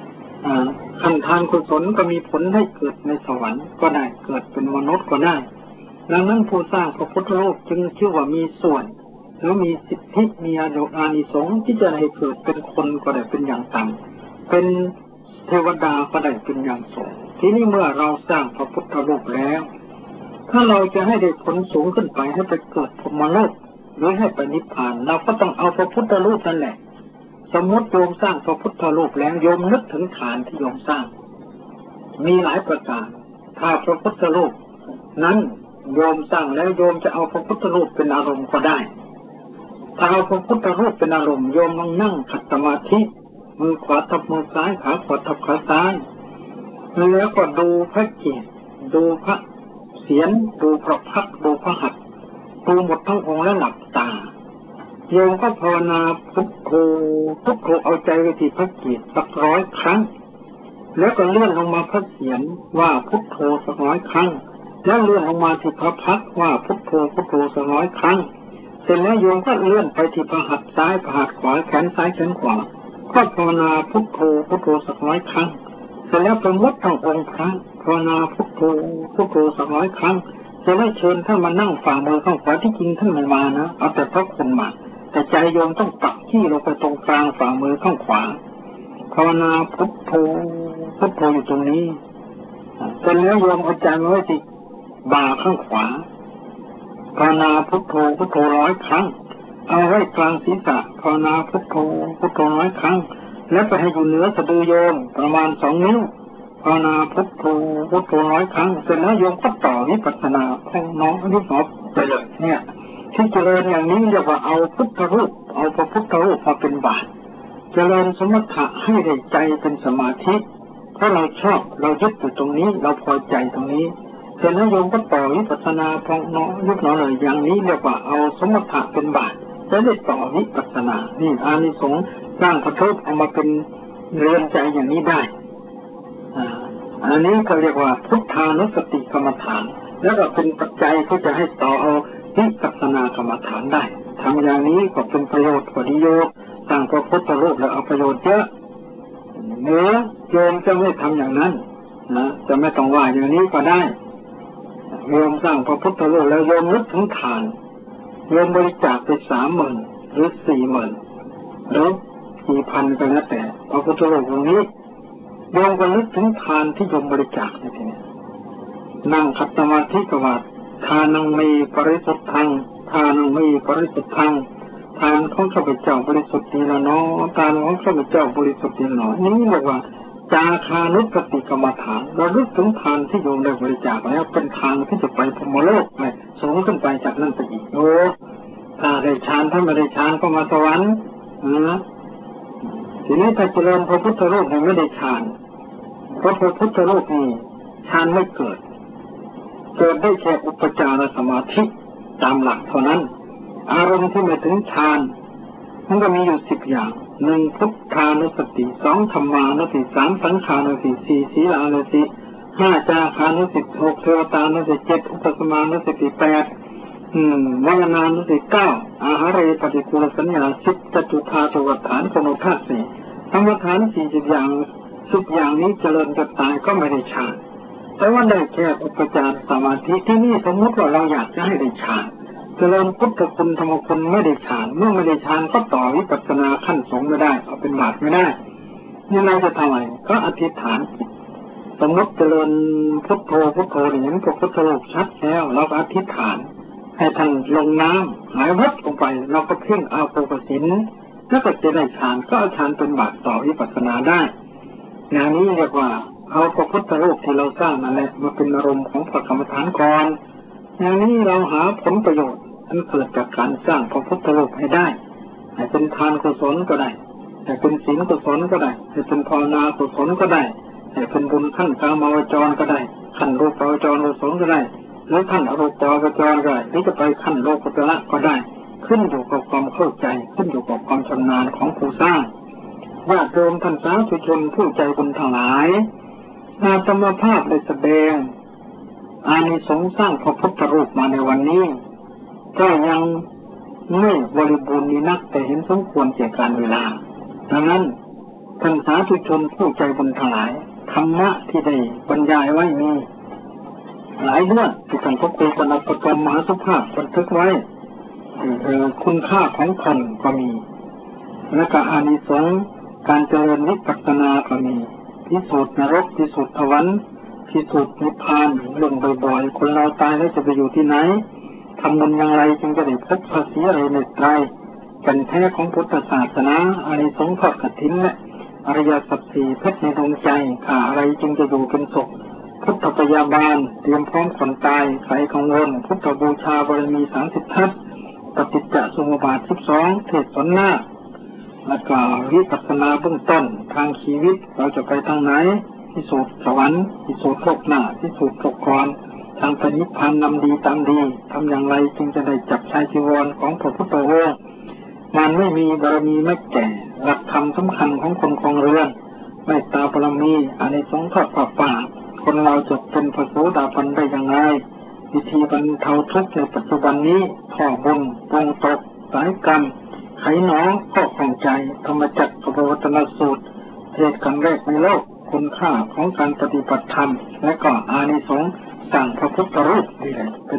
ขั้นทานกุศลก็มีผลให้เกิดในสวรรค์ก็ได้เกิดเป็นมนุษย์ก็ได้ดังนั้นผู้สร้างพระพุทธรูปจึงชื่อว่ามีส่วนหรือมีสิทธิมีอานิสงส์ที่จะให้เกิดเป็นคนก็ได้เป็นอย่างต่ำเป็นเทวดาก็ได้เป็นอย่างสูงทีนี้เมื่อเราสร้างพระพุทธรูปแล้วถ้าเราจะให้ได้ผลสูงขึ้นไปให้ไปเกิดพรหมโลกหรือให้ไปนิพพานเราก็ต้องเอาพระพุทธรูปนั่นแหละสมมติโยมสร้างพระพุทธรูปแล้วโยมนึกถึงฐานที่โยมสร้างมีหลายประการถ้าพระพุทธรูปนั้นโยมสร้างแล้วโยมจะเอาพระพุทธรูปเป็นอารมณ์ก็ได้ถ้าเอาพระพุทธรูปเป็นอารมณ์โยมลองนั่งขัดสมาธิมือขวาทับมือซ้ายขาขวาทับขาซ้ายแล้วก็ดูพระเกศดูพระเศียรดูพระพักตร์ดูพระหัตถ์ดูหมดทั้งองค์แล้วหลับตาโยมก็ภาวนาพุทโธพุทโธเอาใจไว้ที่พระเกศสัก100 ครั้งแล้วก็เลื่อนลงมาพระเศียรว่าพุทโธสัก100 ครั้งแล้วเลื่อนลงมาที่พระพักตร์ว่าพุทโธพุทโธสัก100 ครั้งเสร็จแล้วโยมก็เลื่อนไปที่พระหัตถ์ซ้ายพระหัตถ์ขวาแขนซ้ายแขนขวาก็ภาวนาพุทโธพุทโธสัก100 ครั้งเสร็จแล้วประมดทั้งองค์พระภาวนาพุทโธพุทโธสัก100 ครั้งจะได้เชิญท่านมานั่งฝ่ามือข้างขวาที่จริงท่านไม่มานะเอาแต่พระคุณมาแต่ใจโยมต้องปักที่ลงไปตรงกลางฝ่ามือข้างขวาภาวนาพุทโธพุทโธอยู่ตรงนี้เสร็จแล้วโยมเอาใจมาไว้ที่บ่าข้างขวาภาวนาพุทโธพุทโธ100 ครั้งเอาไว้กลางศีรษะภาวนาพุทโธพุทโธ100 ครั้งแล้วไปให้อยู่เหนือสะดือโยมประมาณ2 นิ้วภาวนาพุทโธพุทโธ100 ครั้งเสร็จแล้วโยมก็ต่อวิปัสสนาของน้องนิพพานไปเลยเนี่ยที่เจริญอย่างนี้เรียกว่าเอาพุทธรูปเอาพระพุทธรูปมาเป็นบาตรเจริญสมถะให้ได้ใจเป็นสมาธิเพราะเราชอบเรายึดอยู่ตรงนี้เราพอใจตรงนี้เสร็จแล้วโยมก็ต่อวิปัสสนาของน้องนิพพานเลยอย่างนี้เรียกว่าเอาสมถะเป็นบาตรจะได้ต่อวิปัสสนานี่อานิสงส์สร้างพระพุทธเอามาเป็นเรือนใจอย่างนี้ได้อันนี้ก็เรียกว่าพุทธานุสติกรรมฐานแล้วก็เป็นปัจจัยที่จะให้ต่อเอาวิปัสสนากรรมฐานได้ทำอย่างนี้ก็เป็นประโยชน์กว่านิโยมสร้างพระพุทธรูปแล้วเอาประโยชน์เยอะเนื้อโยมจะไม่ทำอย่างนั้นนะจะไม่ต้องว่าอย่างนี้ก็ได้โยมสร้างพระพุทธรูปแล้วโยมนึกถึงทานโยมบริจาคไป30,000หรือ40,000หรือ4,000ก็แล้วแต่พระพุทธรูปตรงนี้โยมก็นึกถึงทานที่โยมบริจาคในที่นี้นั่งขัดสมาธิกวาดทานังมีปริสุทธังทานังมีปริสุทธังทานของข้าพเจ้าบริสุทธิ์ดีแล้วเนาะทานของข้าพเจ้าบริสุทธิ์ดีเนาะนี่เรียกว่าจาคานุสติกรรมฐานเราลึกถึงทานที่โยมได้บริจาคแล้วเป็นทางที่จะไปพรหมโลกไปสูงขึ้นไปจากนั้นไปอีกโอ้ถ้าได้ฌานถ้าไม่ได้ฌานก็มาสวรรค์นะทีนี้ถ้าเจริญพระพุทธรูปไม่ได้ฌานเพราะพระพุทธรูปนี่ฌานไม่เกิดได้แค่อุปจารสมาธิตามหลักเท่านั้นอารมณ์ที่ไม่ถึงฌานมันก็มีอยู่10 อย่าง1พุทธานุสติ2ธรรมานุสติ3สังขานุสติ4ศีลานุสติ5จาคานุสติ6เทวตานุสติ7อุปสมานุสติ8วายนานุสติ9อาหาเรปฏิกูลสัญญา10จตุธาตุวัฏฐานกโนธาตุ4ธรรมฐาน40 อย่าง10 อย่างนี้เจริญจะตายก็ไม่ได้ฌานแต่ว่าได้แค่อุปจารสมาธิที่นี่สมมติว่าเราอยากจะให้ได้ฌานเจริญพุทธคุณธรรมคุณไม่ได้ฌานเมื่อไม่ได้ฌานก็ต่อวิปัสสนาขั้นสูงไม่ได้เอาเป็นบาตรไม่ได้นี่เราจะทำไงก็อธิษฐานสมมติเจริญพุทโธพุทโธเห็นพระพุทธรูปชัดแล้วเราก็อธิษฐานให้ท่านลงน้ำหายวับลงไปเราก็เพ่งเอาโภคสินแล้วก็จะได้ฌานก็เอาฌานเป็นบาตรต่อวิปัสสนาได้อย่างนี้เรียกว่าเอาพระพุทธรูปที่เราสร้างนั่นแหละมาเป็นอารมณ์ของพระกรรมฐานก่อนอย่างนี้เราหาผลประโยชน์ที่เกิดจากการสร้างพระพุทธรูปให้ได้ให้เป็นทานกุศลก็ได้ให้เป็นศีลกุศลก็ได้ให้เป็นภาวนากุศลก็ได้ให้เป็นบุญขั้นกามาวจรก็ได้ขั้นรูปาวจรกุศลก็ได้หรือขั้นอรูปาวจรก็ได้หรือจะไปขั้นโลกุตระก็ได้ขึ้นอยู่กับความเข้าใจขึ้นอยู่กับความชำนาญของผู้สร้างญาติโยมท่านสาธุชนผู้ใจบุญทั้งหลายอาตมาภาพได้แสดงอานิสงส์สร้างพระพุทธรูปมาในวันนี้ก็ยังไม่บริบูรณ์นี้นักแต่เห็นสมควรแก่การเวลาดังนั้นท่านสาธุชนผู้ใจบุญทั้งหลายธรรมะที่ได้บรรยายไว้มีหลายเรื่องที่ท่านพระครูปณปกรมมหาสุภาพบันทึกไว้คุณค่าของคนก็มีและก็อานิสงส์การเจริญวิปัสสนาก็มีพิสูจน์นรกพิสูจน์สวรรค์พิสูจน์นิพพานเรื่องบ่อยๆคนเราตายแล้วจะไปอยู่ที่ไหนทำบุญอย่างไรจึงจะได้พบพระศรีอริยเตรัยเป็นแท้ของพุทธศาสนาอานิสงส์ทอดกฐินและอริยสัจสี่เพชรในดวงใจข่าอะไรจึงจะอยู่เป็นสุขพุทธปยาบาลเตรียมพร้อมคนตายใครกังวลพุทธบูชาบารมี30 ทัศปฏิจจสมุปบาท12เทศสนนาและก็วิปัสสนาเบื้องต้นทางชีวิตเราจะไปทางไหนพิสูจน์สวรรค์พิสูจน์โลกหน้าพิสูจน์โลกก่อนทางปณิพพานนำดีตามดีทำอย่างไรจึงจะได้จับชายจีวรของพระพุทธองค์มันไม่มีบารมีไม่แก่หลักธรรมสำคัญของคนครองเรือนไม่ตาบารมีอานิสงส์ทอดป่าคนเราจะเป็นพระโสดาบันได้อย่างไรวิธีบรรเทาทุกข์ในปัจจุบันนี้ข้อบุญปรงตกสายกรรมไขหนอข้อของใจธรรมจักรปวัตนสูตรเทศครั้งแรกในโลกคุณค่าของการปฏิบัติธรรมและก็อานิสงส์สั่งพระพุทธรูปนี่แหละเป็น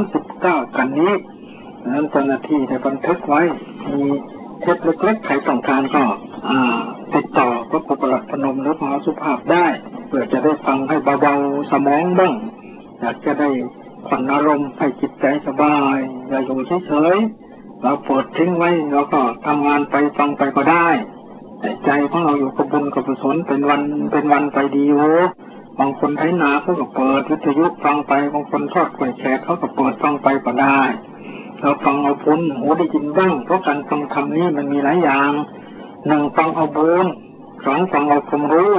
39กันนี้นั้นเจ้าหน้าที่ได้บันทึกไว้มีเทปเล็กๆใครต้องการก็ติดต่อพระครูประหลัดพนมหรือมหาสุภาพได้เพื่อจะได้ฟังให้เบาๆสมองบ้างอยากจะได้ผ่อนอารมณ์ให้จิตใจสบายอย่าอยู่เฉยๆเราเปิดทิ้งไว้เราก็ทำงานไปฟังไปก็ได้แต่ใจของเราอยู่กับบุญกับกุศลเป็นวันไปดีโว้บางคนไถนาเขาก็เปิดวิทยุฟังไปบางคนทอดกล้วยแขกเขาก็เปิดฟังไปก็ได้เราฟังเอาบุญหูได้ยินบ้างเพราะการฟังธรรมนี้มันมีหลายอย่าง1ฟังเอาบุญ2ฟังเอาความรู้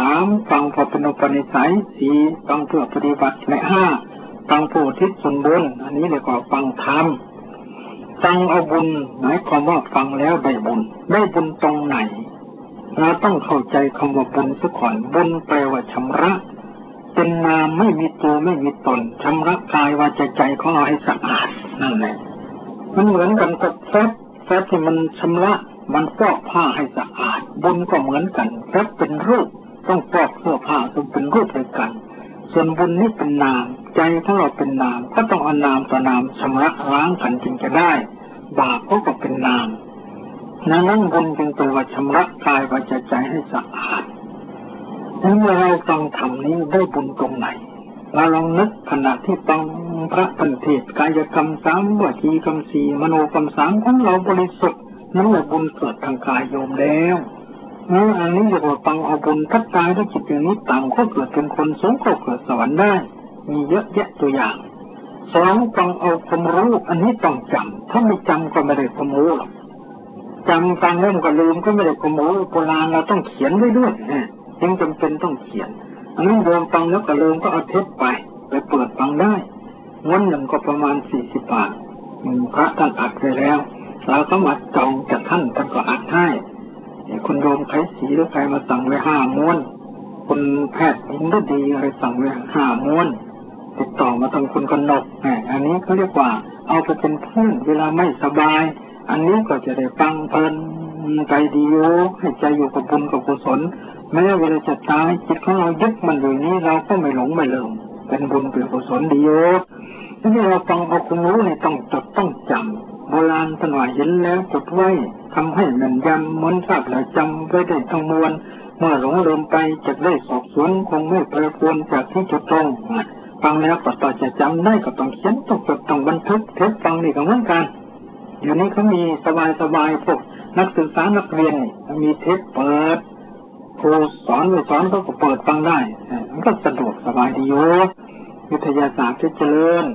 3ฟังพอเป็นอุปนิสัย4ฟังเพื่อปฏิบัติและ5ฟังผู้ทิศส่วนบุญอันนี้เรียกว่าฟังธรรมฟังเอาบุญหมายความว่าฟังแล้วได้บุญตรงไหนเราต้องเข้าใจคำว่าบุญซะก่อนบุญแปลว่าชำระเป็นนามไม่มีตัวไม่มีตนชำระกายวาจาใจของเราให้สะอาดนั่นแหละมันเหมือนกันกับแฟบที่มันชำระมันฟอกผ้าให้สะอาดบุญก็เหมือนกันแฟบเป็นรูปต้องฟอกเสื้อผ้าจนเป็นรูปด้วยกันส่วนบุญนี่เป็นนามใจของเราเป็นนามก็ต้องเอานามต่อนามชำระล้างกันจึงจะได้บาปก็เป็นนามนั้นบุญจึงเป็นว่าชำระกายวาจาใจให้สะอาดเมื่อเราฟังธรรมนี้ได้บุญตรงไหนเราลองนึกขณะที่ฟังพระพันเทศกายกรรม3วจีกรรม4มโนกรรม3ของเราบริสุทธิ์นั่นแหละบุญเกิดทางกายโยมแล้วอันนี้เรียกว่าฟังเอาบุญทัดตายด้วยจิตอย่างนี้ต่างก็เกิดเป็นคนสูงก็เกิดสวรรค์ได้มีเยอะแยะตัวอย่าง2ฟังเอาความรู้อันนี้ต้องจำถ้าไม่จำก็ไม่ได้ความรู้หรอกจำฟังแล้วมันก็ลืมก็ไม่ได้ความรู้โบราณเราต้องเขียนไว้ด้วยจึงจำเป็นต้องเขียนอันนี้โยมฟังแล้วก็ลืมก็เอาเทปไปเปิดฟังได้วันหนึ่งก็ประมาณ40 บาทพระท่านอัดไว้แล้วเราก็มาจองจากท่านก็อัดให้คุณโยมใครสีหรือใครมาสั่งไว้5 ม้วนคุณแพทย์หญิงฤดีอะไรสั่งไว้5 ม้วนติดต่อมาทางคุณกนกอันนี้เขาเรียกว่าเอาไปเป็นเพื่อนเวลาไม่สบายอันนี้ก็จะได้ฟังเพลินใจดีโยให้ใจอยู่กับบุญกับกุศลแม้เวลาจะตายจิตของเรายึดมันอยู่นี้เราก็ไม่หลงไม่ลืมเป็นบุญเป็นกุศลดีโยที่เราฟังเอาความรู้นี่ต้องจดต้องจำโบราณท่านว่าเห็นแล้วจดไว้ทำให้แม่นยำเหมือนทราบแล้วจำไว้ได้ทั้งมวลเมื่อหลงลืมไปจะได้สอบสวนคงไม่แปรปรวนจากที่จุดตรงฟังแล้วก็ต่อจะจำได้ก็ต้องเขียนต้องจดต้องบันทึกเทปฟังนี่ก็เหมือนกันเดี๋ยวนี้เขามีสบายพวกนักศึกษานักเรียนมีเทปเปิดครูสอนเขาก็เปิดฟังได้มันก็สะดวกสบายดีโยวิทยาศาสตร์ที่เจริญ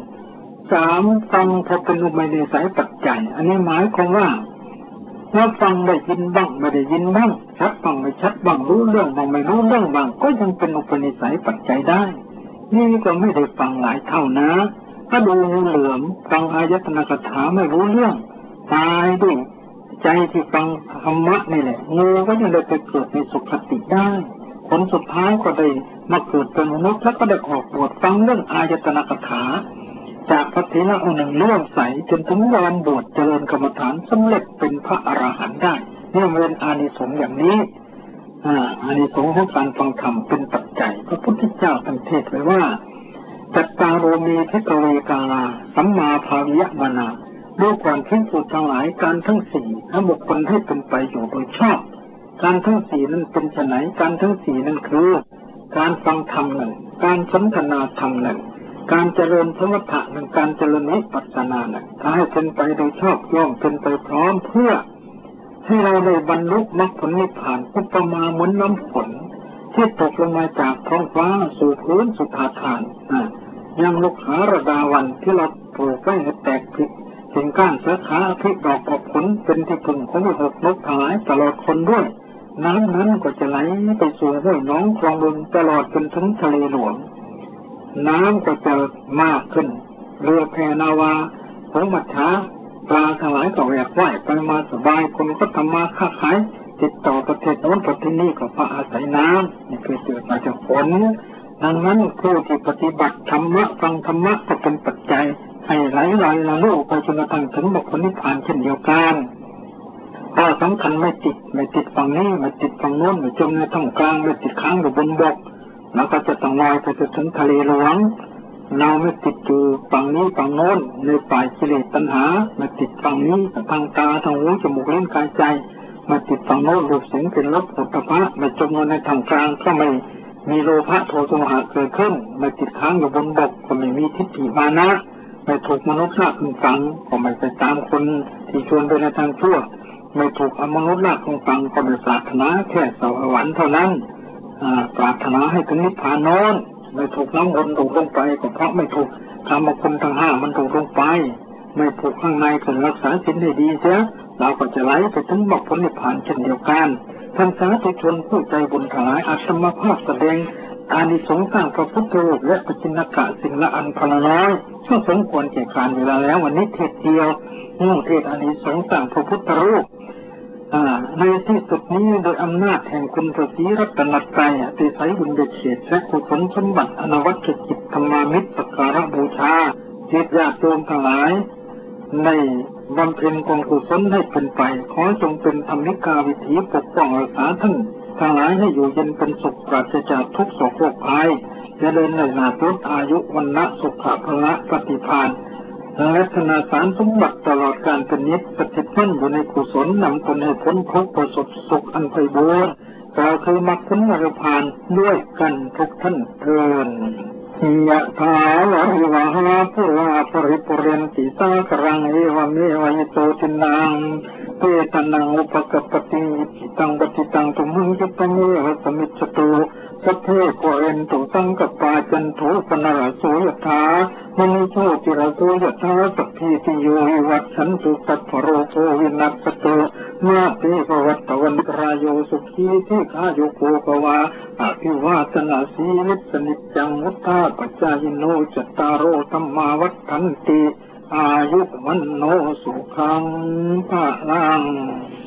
3ฟังพอเป็นอุปนิสัยปัจจัยอันนี้หมายความว่าถ้าฟังได้ยินบ้างไม่ได้ยินบ้างชัดบ้างไม่ชัดบ้างรู้เรื่องบ้างไม่รู้เรื่องบ้างก็ยังเป็นอุปนิสัยปัจจัยได้นี่ก็ไม่ได้ฟังหลายเท่านะถ้าดูงูเหลือมฟังอายตนะคาถาไม่รู้เรื่องตายด้วยใจที่ฟังธรรมะนี่แหละงูก็ยังได้ไปเกิดในสุคติได้ผลสุดท้ายก็ได้มาเกิดเป็นมนุษย์แล้วก็ได้ออกบวชฟังเรื่องอายตนะคาถาจากพระเถระองค์หนึ่งเลื่อมใสจนถึงวันบวชเจริญกรรมฐานสำเร็จเป็นพระอรหันต์ได้นี่เป็นอานิสงส์อย่างนี้อานิสงส์ของการฟังธรรมเป็นปัจจัยพระพุทธเจ้าท่านเทศไว้ว่าจัตตารโมภิกขเวกาลาสัมมาภาวิยมนาดูก่อนภิกษุทั้งหลายการทั้งสี่ถ้าบุคคลให้เป็นไปอยู่โดยชอบการทั้งสี่นั้นเป็นไฉนการทั้งสี่นั้นคือการฟังธรรมหนึ่งการสนทนาธรรมหนึ่งการเจริญสมถะหนึ่งการเจริญวิปัสสนาหนึ่งถ้าให้เป็นไปโดยชอบย่อมเป็นไปพร้อมเพื่อให้เราได้บรรลุมรรคผลนิพพานอุปมาเหมือนน้ำฝนที่ตกลงมาจากท้องฟ้าสู่พื้นสุธาธานยังลูกหาระดาวันที่เราปลูกไว้ให้แตกผิดถึงก้านสาขาที่ดอกออกผลเป็นที่พึ่งของหกนกทั้งหลายตลอดคนด้วยน้ำนั้นก็จะไหลไปสู่ห้วยน้องคลองบึงตลอดจนถึงทะเลหลวงน้ำก็จะมากขึ้นเรือแพนาวาของมัจฉาปลาทั้งหลายก็แหวกว่ายไปมาสบายคนก็ทำมาค้าขายติดต่อประเทศโน้นประเทศนี้ก็เพราะอาศัยน้ำนี่คือเกิดมาจากฝนดังนั้นผู้ที่ปฏิบัติธรรมะฟังธรรมะก็เป็นปัจจัยให้ไหลละโลกไปจนกระทั่งถึงมรรคผลนิพพานเช่นเดียวกันก็สำคัญไม่ติดฝั่งนี้ไม่ติดฝั่งโน้นไม่จมในท่ามกลางไม่ติดค้างอยู่บนบกแล้วก็จะต้องลอยไปจนถึงทะเลหลวงเราไม่ติดอยู่ฝั่งนี้ฝั่งโน้นในฝ่ายกิเลสตัณหาไม่ติดฝั่งนี้ทางตาทางหูจมูกลิ้นกายใจมาติดฝั่งโน้นรูปเสียงเป็นรสปุถุชนไม่จมในท่ามกลางก็ไม่มีโลภะโทสะโมหะเกิดขึ้นไม่ติดค้างอยู่บนบกก็ไม่มีทิฏฐิมานะไม่ถูกมนุษย์ลากขึ้นฝั่งก็ไม่ไปตามคนที่ชวนไปในทางชั่วไม่ถูกมนุษย์ลากขึ้นฝั่งก็ไม่ปรารถนาแค่สวรรค์เท่านั้นปรารถนาให้ถึงนิพพานโน้นไม่ถูกน้ำวนดูดลงไปก็เพราะไม่ถูกธรรมคุณทั้งห้ามันดูดลงไปไม่ถูกข้างในถึงรักษาศีลให้ดีเสียเราก็จะไหลไปถึงมรรคผลนิพพานเช่นเดียวกันท่านสาธุชนผู้ใจบุญทั้งหลายอาตมาภาพแสดงอานิสงส์สร้างพระพุทธรูปและปจินกะสิ่งละอันพลน้อยก็สมควรแก่การเวลาแล้ววันนี้เทศเดียวเทศอานิสงส์สร้างพระพุทธรูปในที่สุดนี้โดยอำนาจแห่งคุณพระศรีรัตนตรัยติไสบุญญาเขตและกุศลสมบัติอนวัตจิตธรรมามิตรสักการะบูชาจิตญาติโยมทั้งหลายในบำเพ็ญกองกุศลให้เป็นไปขอจงเป็นธรรมิกาวิถีปกป้องรักษาท่านทั้งหลายให้อยู่เย็นเป็นสุขปราศจากทุกโศกโรคภัยเจริญในนาตุอายุวันนะสุขภาละปฏิภาณและธนาสารสมบัติตลอดการเป็นนิจสถิตมั่นอยู่ในกุศลนำตนให้พ้นทุกข์ประสบสุขอันไพบูรณ์กล่าวคือมรรคผลนิพพานด้วยกันทุกท่านเถิดยะถาวะริวหาปุราปริปุเรนติสากรังเอวเมวะยิโตตินังเปตนังอุปกปปติจิตังปฏิตังตุมังคิปะเมวะสมิจจตุสัพเพโกเรนตุสังกปาจันโทปนรโสยถามณิโชติรโสยถาสัพพิติโยวิวัตชันตุสัพพโรโควินัสสตุมาเตภวัตวันตรายโยสุขีทิขายุโกภวาอภิวาทนาสีนิสนิจังวุฒาปัจจายโนจตารโอธัมมาวัฏฐันติอายุวันโนสุขังภะลัง